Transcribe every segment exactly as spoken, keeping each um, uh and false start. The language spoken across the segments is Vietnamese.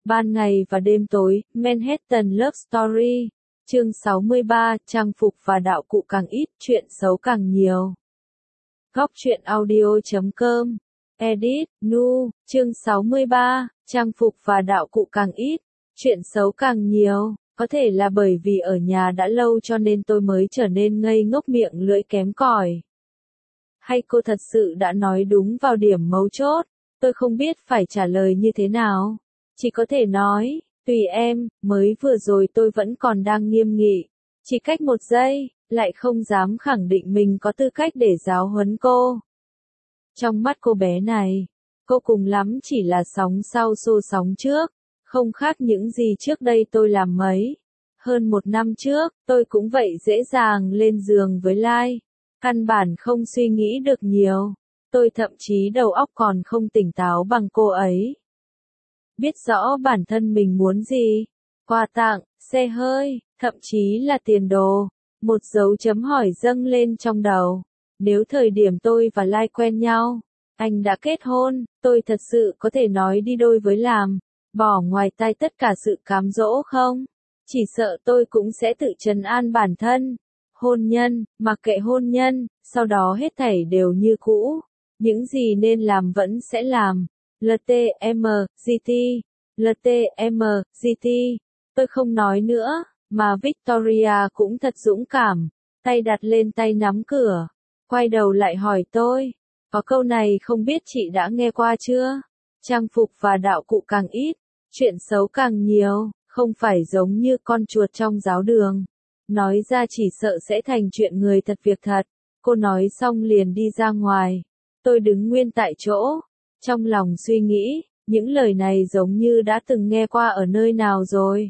Ban ngày và đêm tối, Manhattan Love Story. Chương sáu mươi ba, trang phục và đạo cụ càng ít, chuyện xấu càng nhiều. Góc truyện audio chấm com. Edit, Nu, chương sáu mươi ba, trang phục và đạo cụ càng ít, chuyện xấu càng nhiều. Có thể là bởi vì ở nhà đã lâu cho nên tôi mới trở nên ngây ngốc miệng lưỡi kém cỏi. Hay cô thật sự đã nói đúng vào điểm mấu chốt, tôi không biết phải trả lời như thế nào. Chỉ có thể nói, tùy em, mới vừa rồi tôi vẫn còn đang nghiêm nghị. Chỉ cách một giây, lại không dám khẳng định mình có tư cách để giáo huấn cô. Trong mắt cô bé này, cô cùng lắm chỉ là sóng sau xô sóng trước, không khác những gì trước đây tôi làm mấy. Hơn một năm trước, tôi cũng vậy dễ dàng lên giường với Lai. Căn bản không suy nghĩ được nhiều. Tôi thậm chí đầu óc còn không tỉnh táo bằng cô ấy. Biết rõ bản thân mình muốn gì. Quà tặng, xe hơi, thậm chí là tiền đồ. Một dấu chấm hỏi dâng lên trong đầu. Nếu thời điểm tôi và Lai quen nhau, anh đã kết hôn, tôi thật sự có thể nói đi đôi với làm, bỏ ngoài tai tất cả sự cám dỗ không? Chỉ sợ tôi cũng sẽ tự trấn an bản thân. Hôn nhân, mặc kệ hôn nhân, sau đó hết thảy đều như cũ. Những gì nên làm vẫn sẽ làm. lờ tê em giê tê, lờ tê em giê tê. Tôi không nói nữa, mà Victoria cũng thật dũng cảm. Tay đặt lên tay nắm cửa. Quay đầu lại hỏi tôi. Có câu này không biết chị đã nghe qua chưa? Trang phục và đạo cụ càng ít, chuyện xấu càng nhiều, không phải giống như con chuột trong giáo đường. Nói ra chỉ sợ sẽ thành chuyện người thật việc thật. Cô nói xong liền đi ra ngoài. Tôi đứng nguyên tại chỗ. Trong lòng suy nghĩ, những lời này giống như đã từng nghe qua ở nơi nào rồi.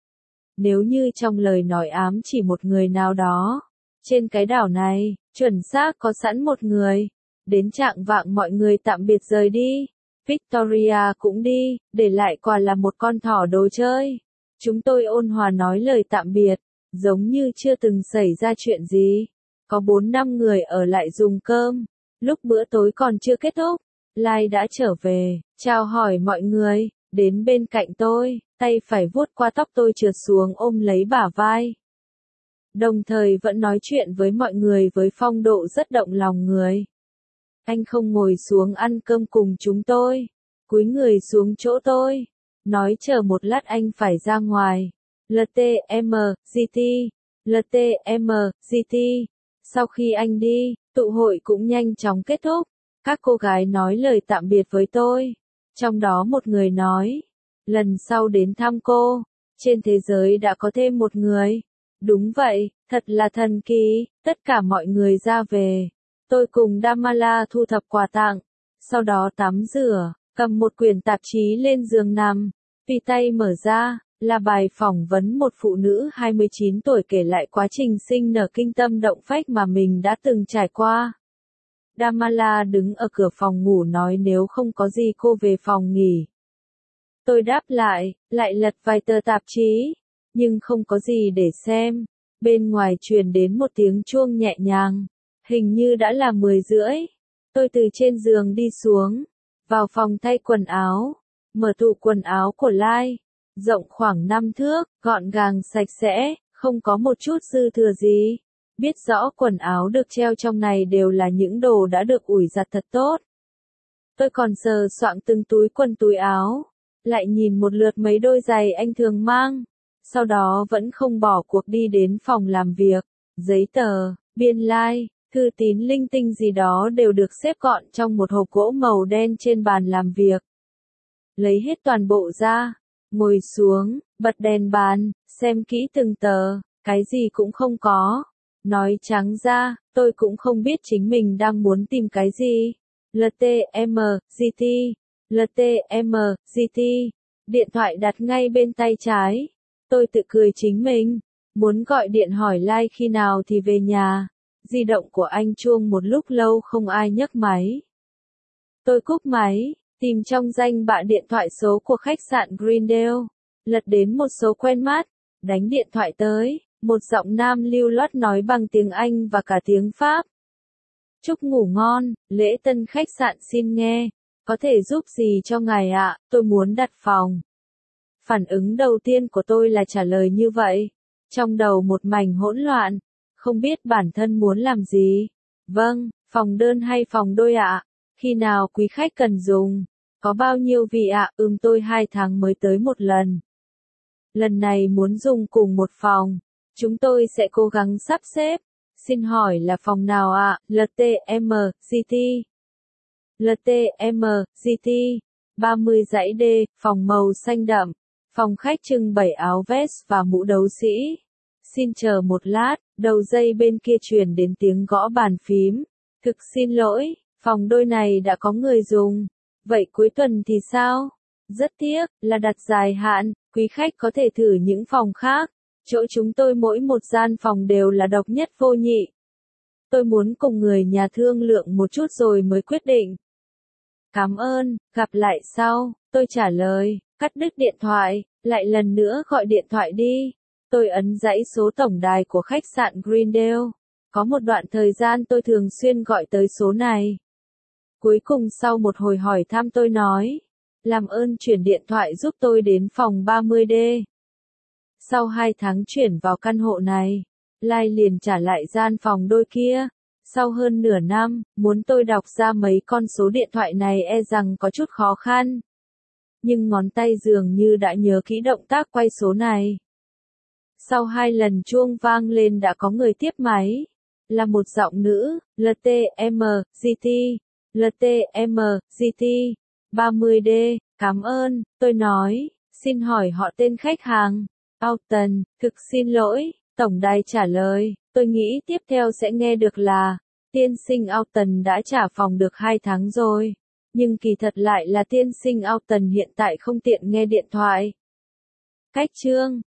Nếu như trong lời nói ám chỉ một người nào đó. Trên cái đảo này, chuẩn xác có sẵn một người. Đến trạng vạng mọi người tạm biệt rời đi. Victoria cũng đi, để lại quà là một con thỏ đồ chơi. Chúng tôi ôn hòa nói lời tạm biệt. Giống như chưa từng xảy ra chuyện gì. Có bốn năm người ở lại dùng cơm. Lúc bữa tối còn chưa kết thúc, Lai đã trở về, chào hỏi mọi người, đến bên cạnh tôi, tay phải vuốt qua tóc tôi trượt xuống ôm lấy bả vai. Đồng thời vẫn nói chuyện với mọi người với phong độ rất động lòng người. Anh không ngồi xuống ăn cơm cùng chúng tôi, cúi người xuống chỗ tôi, nói chờ một lát anh phải ra ngoài. lờ tê em giê tê, lờ tê em giê tê. Sau khi anh đi, tụ hội cũng nhanh chóng kết thúc. Các cô gái nói lời tạm biệt với tôi. Trong đó một người nói, lần sau đến thăm cô, trên thế giới đã có thêm một người. Đúng vậy, thật là thần kỳ, tất cả mọi người ra về. Tôi cùng Damala thu thập quà tặng, sau đó tắm rửa, cầm một quyển tạp chí lên giường nằm. Vì tay mở ra, là bài phỏng vấn một phụ nữ hai mươi chín tuổi kể lại quá trình sinh nở kinh tâm động phách mà mình đã từng trải qua. Damala đứng ở cửa phòng ngủ nói nếu không có gì cô về phòng nghỉ. Tôi đáp lại, lại lật vài tờ tạp chí, nhưng không có gì để xem. Bên ngoài truyền đến một tiếng chuông nhẹ nhàng, hình như đã là mười rưỡi. Tôi từ trên giường đi xuống, vào phòng thay quần áo, mở tủ quần áo của Lai. Rộng khoảng năm thước, gọn gàng sạch sẽ, không có một chút dư thừa gì. Biết rõ quần áo được treo trong này đều là những đồ đã được ủi giặt thật tốt. Tôi còn sờ soạng từng túi quần túi áo, lại nhìn một lượt mấy đôi giày anh thường mang. Sau đó vẫn không bỏ cuộc đi đến phòng làm việc. Giấy tờ, biên lai, thư tín linh tinh gì đó đều được xếp gọn trong một hộp gỗ màu đen trên bàn làm việc. Lấy hết toàn bộ ra. Ngồi xuống, bật đèn bàn, xem kỹ từng tờ, cái gì cũng không có. Nói trắng ra, tôi cũng không biết chính mình đang muốn tìm cái gì. lờ tê em giê tê, lờ tê em giê tê, điện thoại đặt ngay bên tay trái. Tôi tự cười chính mình, muốn gọi điện hỏi Lai khi nào thì về nhà. Di động của anh chuông một lúc lâu không ai nhấc máy. Tôi cúp máy. Tìm trong danh bạ điện thoại số của khách sạn Greendale, lật đến một số quen mắt, đánh điện thoại tới, một giọng nam lưu loát nói bằng tiếng Anh và cả tiếng Pháp. Chúc ngủ ngon, lễ tân khách sạn xin nghe, có thể giúp gì cho ngài ạ, tôi muốn đặt phòng. Phản ứng đầu tiên của tôi là trả lời như vậy. Trong đầu một mảnh hỗn loạn, không biết bản thân muốn làm gì. Vâng, phòng đơn hay phòng đôi ạ? Khi nào quý khách cần dùng? Có bao nhiêu vị ạ? Ừm tôi hai tháng mới tới một lần. Lần này muốn dùng cùng một phòng. Chúng tôi sẽ cố gắng sắp xếp. Xin hỏi là phòng nào ạ? lờ tê em giê tê. lờ tê em giê tê. ba mươi dãy D, phòng màu xanh đậm. Phòng khách trưng bày áo vest và mũ đấu sĩ. Xin chờ một lát, đầu dây bên kia truyền đến tiếng gõ bàn phím. Thực xin lỗi, phòng đôi này đã có người dùng. Vậy cuối tuần thì sao? Rất tiếc, là đặt dài hạn, quý khách có thể thử những phòng khác. Chỗ chúng tôi mỗi một gian phòng đều là độc nhất vô nhị. Tôi muốn cùng người nhà thương lượng một chút rồi mới quyết định. Cảm ơn, gặp lại sau, tôi trả lời, cắt đứt điện thoại, lại lần nữa gọi điện thoại đi. Tôi ấn dãy số tổng đài của khách sạn Greendale. Có một đoạn thời gian tôi thường xuyên gọi tới số này. Cuối cùng sau một hồi hỏi thăm tôi nói, làm ơn chuyển điện thoại giúp tôi đến phòng ba mươi D. Sau hai tháng chuyển vào căn hộ này, Lai liền trả lại gian phòng đôi kia. Sau hơn nửa năm, muốn tôi đọc ra mấy con số điện thoại này e rằng có chút khó khăn. Nhưng ngón tay dường như đã nhớ kỹ động tác quay số này. Sau hai lần chuông vang lên đã có người tiếp máy. Là một giọng nữ, lờ tê em giê tê, lờ tê em giê tê, ba mươi D, cảm ơn, tôi nói, xin hỏi họ tên khách hàng. Alton, thực xin lỗi, tổng đài trả lời, tôi nghĩ tiếp theo sẽ nghe được là, tiên sinh Alton đã trả phòng được hai tháng rồi. Nhưng kỳ thật lại là tiên sinh Alton hiện tại không tiện nghe điện thoại. Cách chương